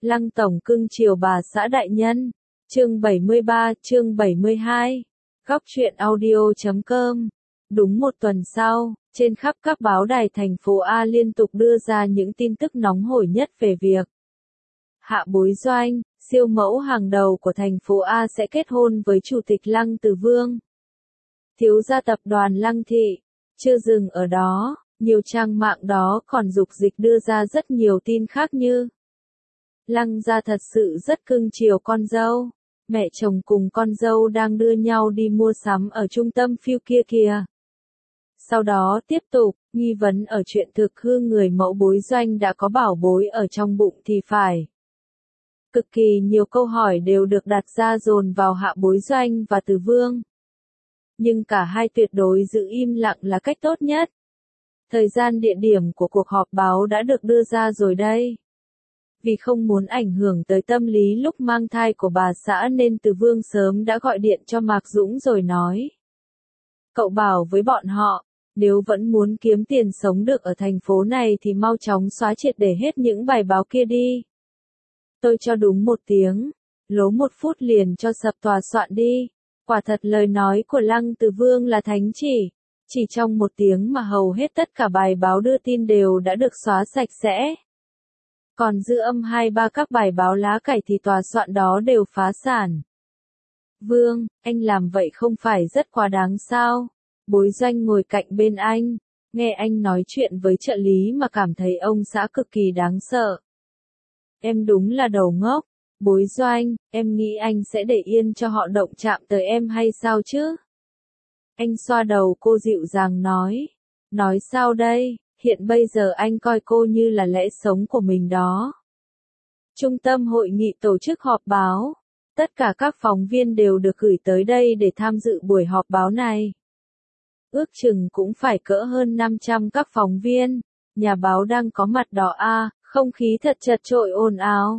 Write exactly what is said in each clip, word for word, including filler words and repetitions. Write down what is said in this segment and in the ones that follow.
Lăng tổng cưng chiều bà xã đại nhân. Chương bảy mươi ba, chương bảy mươi hai. Góc truyện audio chấm com. Đúng một tuần sau, trên khắp các báo đài thành phố A liên tục đưa ra những tin tức nóng hổi nhất về việc Hạ Bối Doanh, siêu mẫu hàng đầu của thành phố A sẽ kết hôn với Chủ tịch Lăng Từ Vương. Thiếu gia tập đoàn Lăng Thị. Chưa dừng ở đó, nhiều trang mạng đó còn dục dịch đưa ra rất nhiều tin khác như Lăng gia thật sự rất cưng chiều con dâu. Mẹ chồng cùng con dâu đang đưa nhau đi mua sắm ở trung tâm phiêu kia kìa. Sau đó tiếp tục, nghi vấn ở chuyện thực hư người mẫu Bối Doanh đã có bảo bối ở trong bụng thì phải. Cực kỳ nhiều câu hỏi đều được đặt ra dồn vào Hạ Bối Doanh và Từ Vương. Nhưng cả hai tuyệt đối giữ im lặng là cách tốt nhất. Thời gian địa điểm của cuộc họp báo đã được đưa ra rồi đây. Vì không muốn ảnh hưởng tới tâm lý lúc mang thai của bà xã nên Từ Vương sớm đã gọi điện cho Mạc Dũng rồi nói. Cậu bảo với bọn họ, nếu vẫn muốn kiếm tiền sống được ở thành phố này thì mau chóng xóa triệt để hết những bài báo kia đi. Tôi cho đúng một tiếng, lố một phút liền cho sập tòa soạn đi. Quả thật lời nói của Lăng Từ Vương là thánh chỉ. Chỉ trong một tiếng mà hầu hết tất cả bài báo đưa tin đều đã được xóa sạch sẽ. Còn dư âm hai ba các bài báo lá cải thì tòa soạn đó đều phá sản. Vương, anh làm vậy không phải rất quá đáng sao? Bối Doanh ngồi cạnh bên anh, nghe anh nói chuyện với trợ lý mà cảm thấy ông xã cực kỳ đáng sợ. Em đúng là đầu ngốc. Bối Doanh, em nghĩ anh sẽ để yên cho họ động chạm tới em hay sao chứ? Anh xoa đầu cô dịu dàng nói. Nói sao đây, hiện bây giờ anh coi cô như là lẽ sống của mình đó. Trung tâm hội nghị tổ chức họp báo. Tất cả các phóng viên đều được gửi tới đây để tham dự buổi họp báo này. Ước chừng cũng phải cỡ hơn năm trăm các phóng viên. Nhà báo đang có mặt đó à, không khí thật chật chội ồn ào.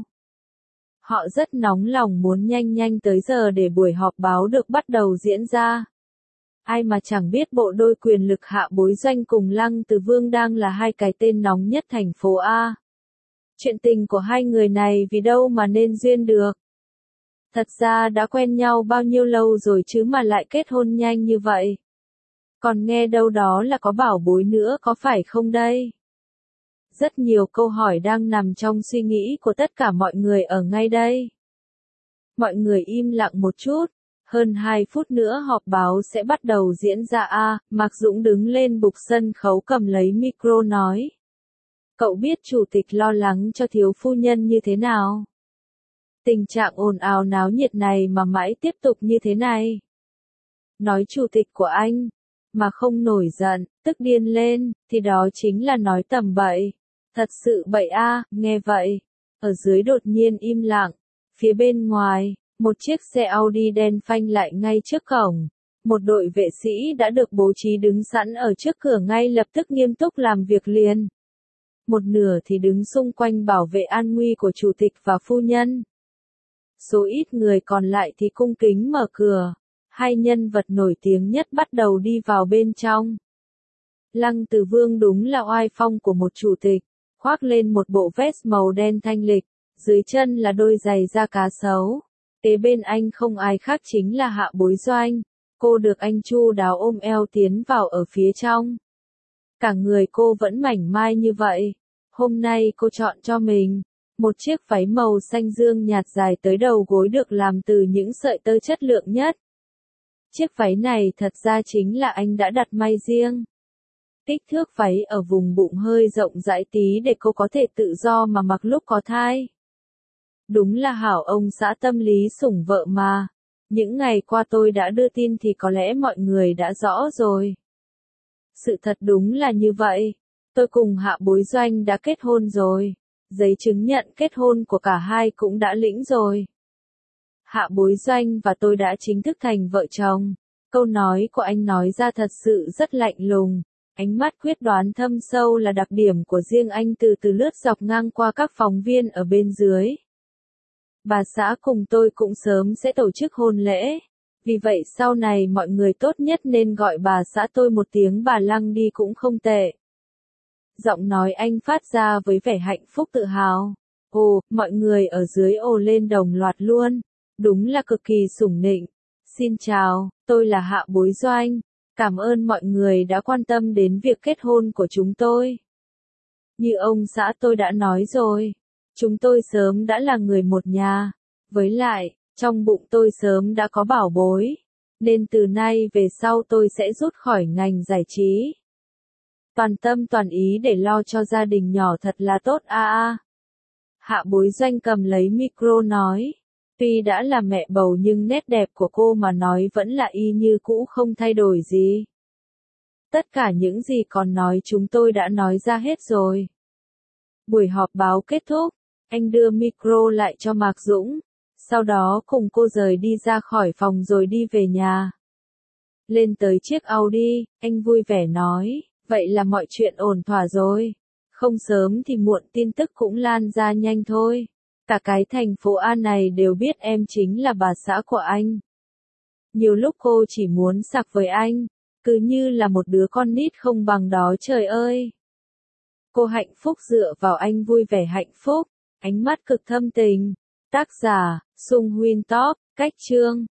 Họ rất nóng lòng muốn nhanh nhanh tới giờ để buổi họp báo được bắt đầu diễn ra. Ai mà chẳng biết bộ đôi quyền lực Hạ Bối Doanh cùng Lăng Từ Vương đang là hai cái tên nóng nhất thành phố A. Chuyện tình của hai người này vì đâu mà nên duyên được. Thật ra đã quen nhau bao nhiêu lâu rồi chứ mà lại kết hôn nhanh như vậy. Còn nghe đâu đó là có bảo bối nữa có phải không đây? Rất nhiều câu hỏi đang nằm trong suy nghĩ của tất cả mọi người ở ngay đây. Mọi người im lặng một chút, hơn hai phút nữa họp báo sẽ bắt đầu diễn ra a. À, Mạc Dũng đứng lên bục sân khấu cầm lấy micro nói. Cậu biết chủ tịch lo lắng cho thiếu phu nhân như thế nào? Tình trạng ồn ào náo nhiệt này mà mãi tiếp tục như thế này. Nói chủ tịch của anh, mà không nổi giận, tức điên lên, thì đó chính là nói tầm bậy. Thật sự bậy a, à, nghe vậy. Ở dưới đột nhiên im lặng. Phía bên ngoài, một chiếc xe Audi đen phanh lại ngay trước cổng. Một đội vệ sĩ đã được bố trí đứng sẵn ở trước cửa ngay lập tức nghiêm túc làm việc liền. Một nửa thì đứng xung quanh bảo vệ an nguy của chủ tịch và phu nhân. Số ít người còn lại thì cung kính mở cửa. Hai nhân vật nổi tiếng nhất bắt đầu đi vào bên trong. Lăng Từ Vương đúng là oai phong của một chủ tịch. Khoác lên một bộ vest màu đen thanh lịch, dưới chân là đôi giày da cá sấu. Kế bên anh không ai khác chính là Hạ Bối Doanh. Cô được anh chu đáo ôm eo tiến vào ở phía trong. Cả người cô vẫn mảnh mai như vậy. Hôm nay cô chọn cho mình một chiếc váy màu xanh dương nhạt dài tới đầu gối được làm từ những sợi tơ chất lượng nhất. Chiếc váy này thật ra chính là anh đã đặt may riêng. Kích thước váy ở vùng bụng hơi rộng rãi tí để cô có thể tự do mà mặc lúc có thai. Đúng là hảo ông xã tâm lý sủng vợ mà. Những ngày qua tôi đã đưa tin thì có lẽ mọi người đã rõ rồi. Sự thật đúng là như vậy. Tôi cùng Hạ Bối Doanh đã kết hôn rồi. Giấy chứng nhận kết hôn của cả hai cũng đã lĩnh rồi. Hạ Bối Doanh và tôi đã chính thức thành vợ chồng. Câu nói của anh nói ra thật sự rất lạnh lùng. Ánh mắt quyết đoán thâm sâu là đặc điểm của riêng anh từ từ lướt dọc ngang qua các phóng viên ở bên dưới. Bà xã cùng tôi cũng sớm sẽ tổ chức hôn lễ. Vì vậy sau này mọi người tốt nhất nên gọi bà xã tôi một tiếng bà Lăng đi cũng không tệ. Giọng nói anh phát ra với vẻ hạnh phúc tự hào. Ồ, mọi người ở dưới ồ lên đồng loạt luôn. Đúng là cực kỳ sủng nịnh. Xin chào, tôi là Hạ Bối Doanh. Cảm ơn mọi người đã quan tâm đến việc kết hôn của chúng tôi. Như ông xã tôi đã nói rồi, chúng tôi sớm đã là người một nhà. Với lại, trong bụng tôi sớm đã có bảo bối. Nên từ nay về sau tôi sẽ rút khỏi ngành giải trí. Toàn tâm toàn ý để lo cho gia đình nhỏ thật là tốt a a. Hạ Bối Doanh cầm lấy micro nói. Tuy đã là mẹ bầu nhưng nét đẹp của cô mà nói vẫn là y như cũ không thay đổi gì. Tất cả những gì còn nói chúng tôi đã nói ra hết rồi. Buổi họp báo kết thúc, anh đưa micro lại cho Mạc Dũng, sau đó cùng cô rời đi ra khỏi phòng rồi đi về nhà. Lên tới chiếc Audi, anh vui vẻ nói, vậy là mọi chuyện ổn thỏa rồi. Không sớm thì muộn tin tức cũng lan ra nhanh thôi. Cả cái thành phố A này đều biết em chính là bà xã của anh. Nhiều lúc cô chỉ muốn sặc với anh, cứ như là một đứa con nít không bằng đó trời ơi. Cô hạnh phúc dựa vào anh vui vẻ hạnh phúc, ánh mắt cực thâm tình. Tác giả, Sung Huynh Top, cách chương.